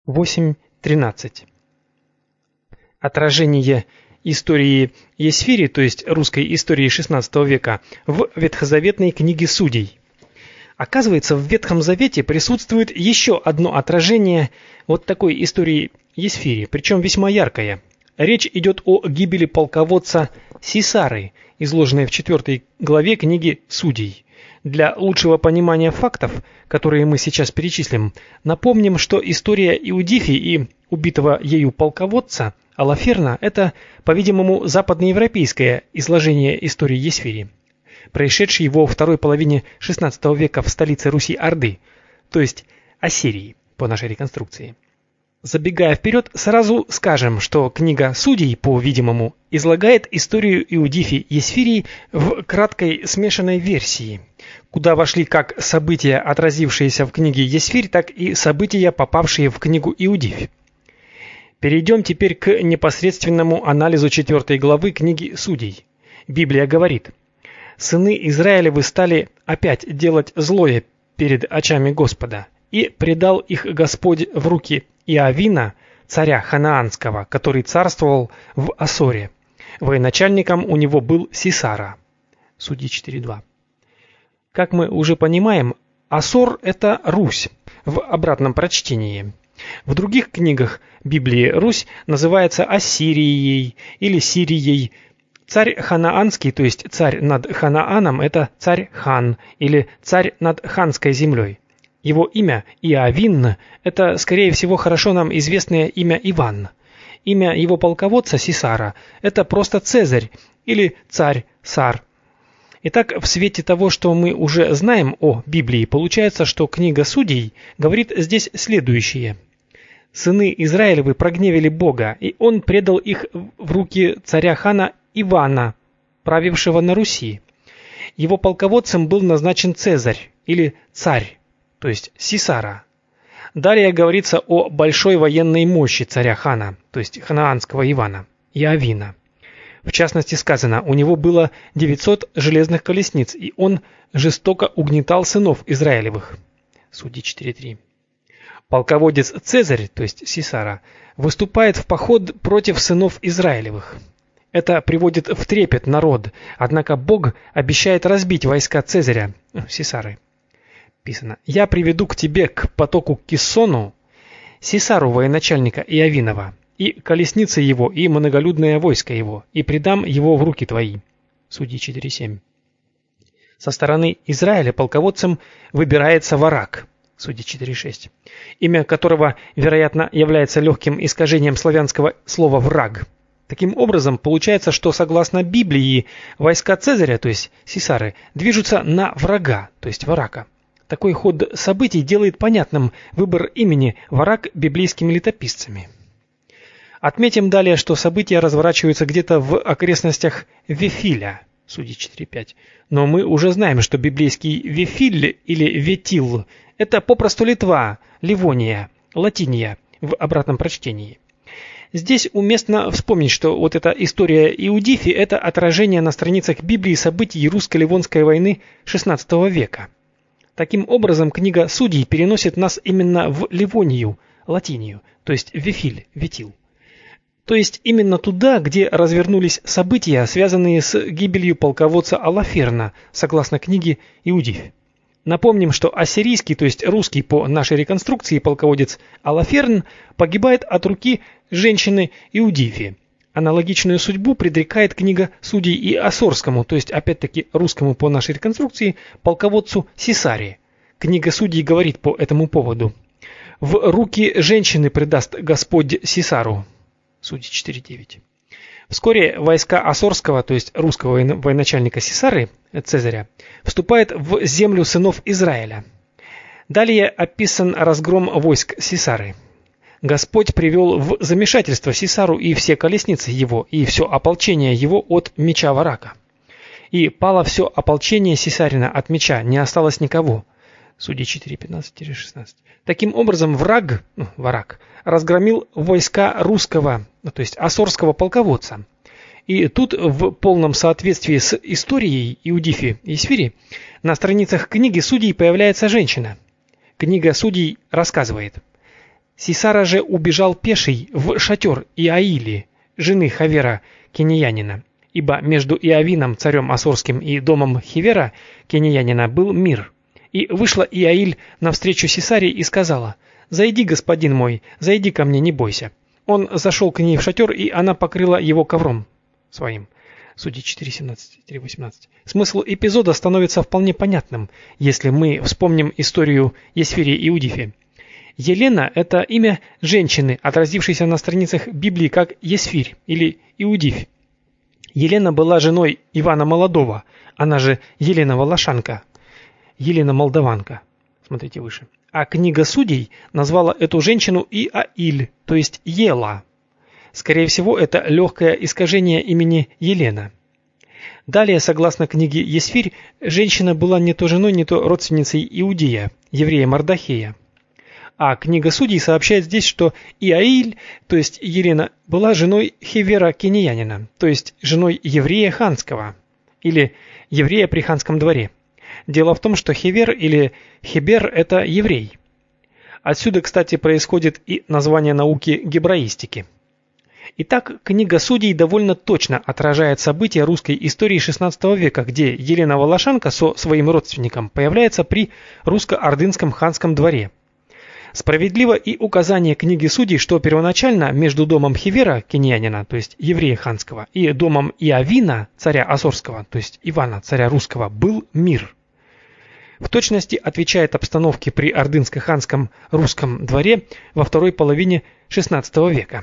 8.13. Отражение истории Есфири, то есть русской истории XVI века, в ветхозаветной книге Судей. Оказывается, в Ветхом Завете присутствует еще одно отражение вот такой истории Есфири, причем весьма яркое. Речь идет о гибели полководца Сисары, изложенной в 4 главе книги Судей. Для лучшего понимания фактов, которые мы сейчас перечислим, напомним, что история Иудифи и убитого ею полководца Алаферна – это, по-видимому, западноевропейское изложение истории Есфири, происшедшей во второй половине XVI века в столице Руси Орды, то есть Ассирии, по нашей реконструкции. Забегая вперед, сразу скажем, что книга Судей, по-видимому, излагает историю Иудифи Есфирии в краткой смешанной версии, куда вошли как события, отразившиеся в книге Есфирь, так и события, попавшие в книгу Иудифь. Перейдем теперь к непосредственному анализу 4 главы книги Судей. Библия говорит: «Сыны Израилевы стали опять делать злое перед очами Господа, и предал их Господь в руки Иовина, царя Ханаанского, который царствовал в Асоре. Военачальником у него был Сисара». Судьи 4.2. Как мы уже понимаем, Асор – это Русь в обратном прочтении. В других книгах Библии Русь называется Ассирией или Сирией. Царь Ханаанский, то есть царь над Ханааном, это царь Хан или царь над ханской землей. Его имя Иовин – это, скорее всего, хорошо нам известное имя Иван. Имя его полководца Сисара – это просто Цезарь или царь Сар. Итак, в свете того, что мы уже знаем о Библии, получается, что книга Судей говорит здесь следующее. «Сыны Израилевы прогневили Бога, и он предал их в руки царя хана Ивана, правившего на Руси. Его полководцем был назначен Цезарь или царь, то есть Сисара». Далее говорится о большой военной мощи царя хана, то есть ханаанского Ивана, Иовина. В частности сказано, у него было 900 железных колесниц, и он жестоко угнетал сынов Израилевых. Судьи 4.3. Полководец Цезарь, то есть Сисара, выступает в поход против сынов Израилевых. Это приводит в трепет народ, однако Бог обещает разбить войска Цезаря, Сисары. Писано: «Я приведу к тебе к потоку Киссону Сисару военачальника Иовинова, и колесницы его, и многолюдное войско его, и предам его в руки твои». Судьи 4.7. Со стороны Израиля полководцем выбирается Варак. Судьи 4.6. Имя которого, вероятно, является легким искажением славянского слова «враг». Таким образом, получается, что согласно Библии войска Цезаря, то есть Сисары, движутся на врага, то есть Варака. Такой ход событий делает понятным выбор имени Варак библейскими летописцами. Отметим далее, что события разворачиваются где-то в окрестностях Вифиля, Судьи 4.5. Но мы уже знаем, что библейский Вифиль или Ветил – это попросту Литва, Ливония, Латиния в обратном прочтении. Здесь уместно вспомнить, что вот эта история Иудифи – это отражение на страницах Библии событий русско-ливонской войны XVI века. Таким образом, книга Судей переносит нас именно в Ливонию, Латинию, то есть Вифиль, Ветил. То есть именно туда, где развернулись события, связанные с гибелью полководца Алаферна, согласно книге Иудифь. Напомним, что ассирийский, то есть русский по нашей реконструкции полководец Алаферн погибает от руки женщины Иудифи. Аналогичную судьбу предрекает книга Судей и Асорскому, то есть опять-таки русскому по нашей реконструкции, полководцу Сисаре. Книга Судей говорит по этому поводу: «В руки женщины предаст Господь Сисару». Судьи 4.9. Вскоре войска Асорского, то есть русского военачальника Сисары, Цезаря, вступают в землю сынов Израиля. Далее описан разгром войск Сисары. Господь привел в замешательство Сисару и все колесницы его, и все ополчение его от меча Варака. И пало все ополчение Сисарина от меча, не осталось никого. Судьи 4.15-16. Таким образом, Варак, разгромил войска русского, то есть асорского полководца. И тут, в полном соответствии с историей Иудифи и Есфири, на страницах книги Судей появляется женщина. Книга Судей рассказывает: Сисара же убежал пеший в шатер Иаили, жены Хевера Кинеянина, ибо между Иавином, царем Ассурским, и домом Хевера Кинеянина был мир. И вышла Иаиль навстречу Сисаре и сказала: «Зайди, господин мой, зайди ко мне, не бойся». Он зашел к ней в шатер, и она покрыла его ковром своим. Судьи 4:17-18. Смысл эпизода становится вполне понятным, если мы вспомним историю Есфири Иудифи. Елена – это имя женщины, отразившейся на страницах Библии как Есфирь или Иудифь. Елена была женой Ивана Молодого, она же Елена Волошанка, Елена Молдаванка. Смотрите выше. А книга Судей назвала эту женщину Иаиль, то есть Ела. Скорее всего, это легкое искажение имени Елена. Далее, согласно книге Есфирь, женщина была не то женой, не то родственницей Иудея, еврея Мардахея. А книга Судей сообщает здесь, что Иаиль, то есть Елена, была женой Хевера Кинеянина, то есть женой еврея ханского, или еврея при ханском дворе. Дело в том, что Хевер или Хебер – это еврей. Отсюда, кстати, происходит и название науки гебраистики. Итак, книга Судей довольно точно отражает события русской истории XVI века, где Елена Волошанка со своим родственником появляется при русско-ордынском ханском дворе. Справедливо и указание книги Судей, что первоначально между домом Хевера Кинеянина, то есть еврея ханского, и домом Иавина, царя Ассурского, то есть Ивана, царя русского, был мир. В точности отвечает обстановке при ордынско-ханском русском дворе во второй половине XVI века.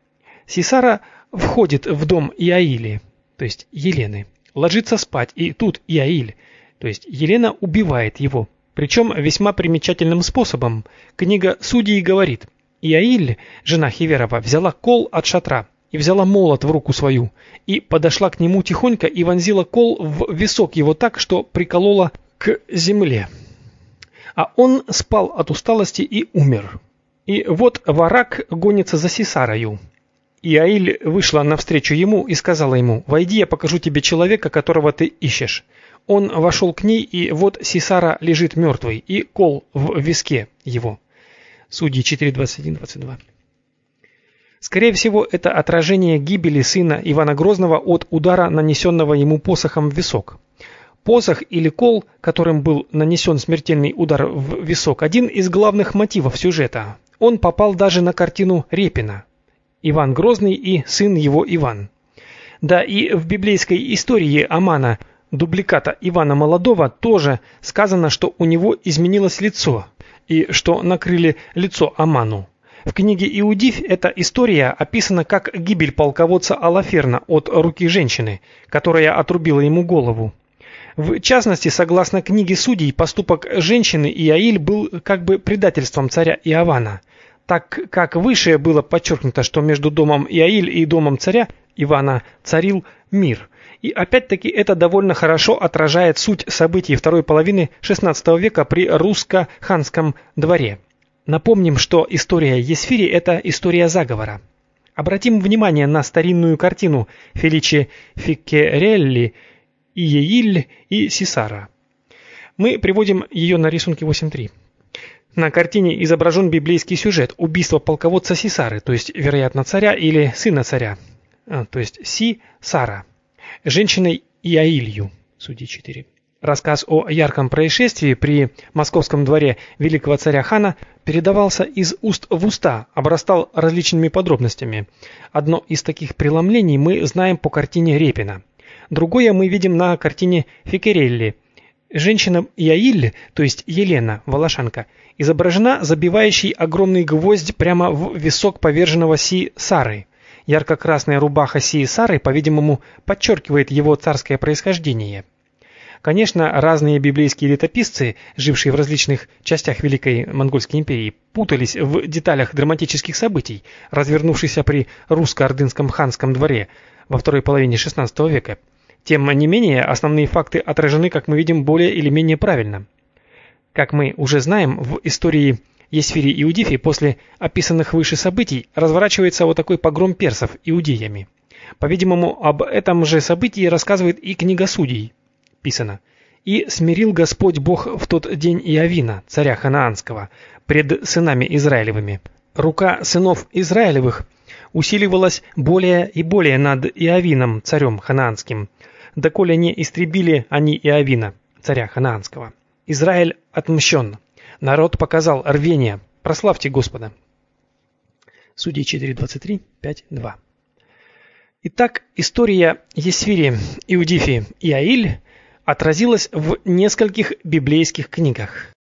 Сисара входит в дом Иаили, то есть Елены, ложится спать, и тут Иаиль, то есть Елена, убивает его. Причем весьма примечательным способом. Книга Судей говорит: Иаиль, жена Хеверова, взяла кол от шатра и взяла молот в руку свою, и подошла к нему тихонько и вонзила кол в висок его так, что приколола к земле. А он спал от усталости и умер. И вот варак гонится за Сисарою. Иаиль вышла навстречу ему и сказала ему: «Войди, я покажу тебе человека, которого ты ищешь». Он вошел к ней, и вот Сисара лежит мертвый, и кол в виске его. Судьи 4:21-22. Скорее всего, это отражение гибели сына Ивана Грозного от удара, нанесенного ему посохом в висок. Посох или кол, которым был нанесен смертельный удар в висок, один из главных мотивов сюжета. Он попал даже на картину Репина «Иван Грозный и сын его Иван». Да и в библейской истории Амана, дубликата Ивана Молодого, тоже сказано, что у него изменилось лицо, и что накрыли лицо Аману. В книге Иудифь эта история описана как гибель полководца Алаферна от руки женщины, которая отрубила ему голову. В частности, согласно книге Судей, поступок женщины Иаиль был как бы предательством царя Иавана, так как выше было подчеркнуто, что между домом Иаиль и домом царя Ивана царил мир. И опять-таки это довольно хорошо отражает суть событий второй половины XVI века при русско-ханском дворе. Напомним, что история Есфири – это история заговора. Обратим внимание на старинную картину Феличи Фиккерелли, Иеиль и Сисара. Мы приводим ее на рисунке 8.3. На картине изображен библейский сюжет убийства полководца Сисары, то есть, вероятно, царя или сына царя, то есть Сара, женщиной Иаилью. Судьи 4. Рассказ о ярком происшествии при московском дворе великого царя хана передавался из уст в уста, обрастал различными подробностями. Одно из таких преломлений мы знаем по картине Репина. Другое мы видим на картине Фиккерелли. Женщина Иаиль, то есть Елена Волошанка, изображена забивающей огромный гвоздь прямо в висок поверженного Сары. Ярко-красная рубаха Сары, по-видимому, подчеркивает его царское происхождение. Конечно, разные библейские летописцы, жившие в различных частях Великой Монгольской империи, путались в деталях драматических событий, развернувшихся при русско-ордынском ханском дворе во второй половине XVI века. Тем не менее, основные факты отражены, как мы видим, более или менее правильно. Как мы уже знаем, в истории Есфири и Иудифи после описанных выше событий разворачивается вот такой погром персов иудеями. По-видимому, об этом же событии рассказывает и книга Судей. Писано: «И смирил Господь Бог в тот день Иавина, царя Ханаанского, пред сынами Израилевыми». рука сынов Израилевых усиливалась более и более над Иовином, царем ханаанским, доколе не истребили они Иовина, царя ханаанского. Израиль отмщен. Народ показал рвение. Прославьте Господа. Судьи 4:23, 5:2. Итак, история Есфири, Иудифи и Аиль отразилась в нескольких библейских книгах.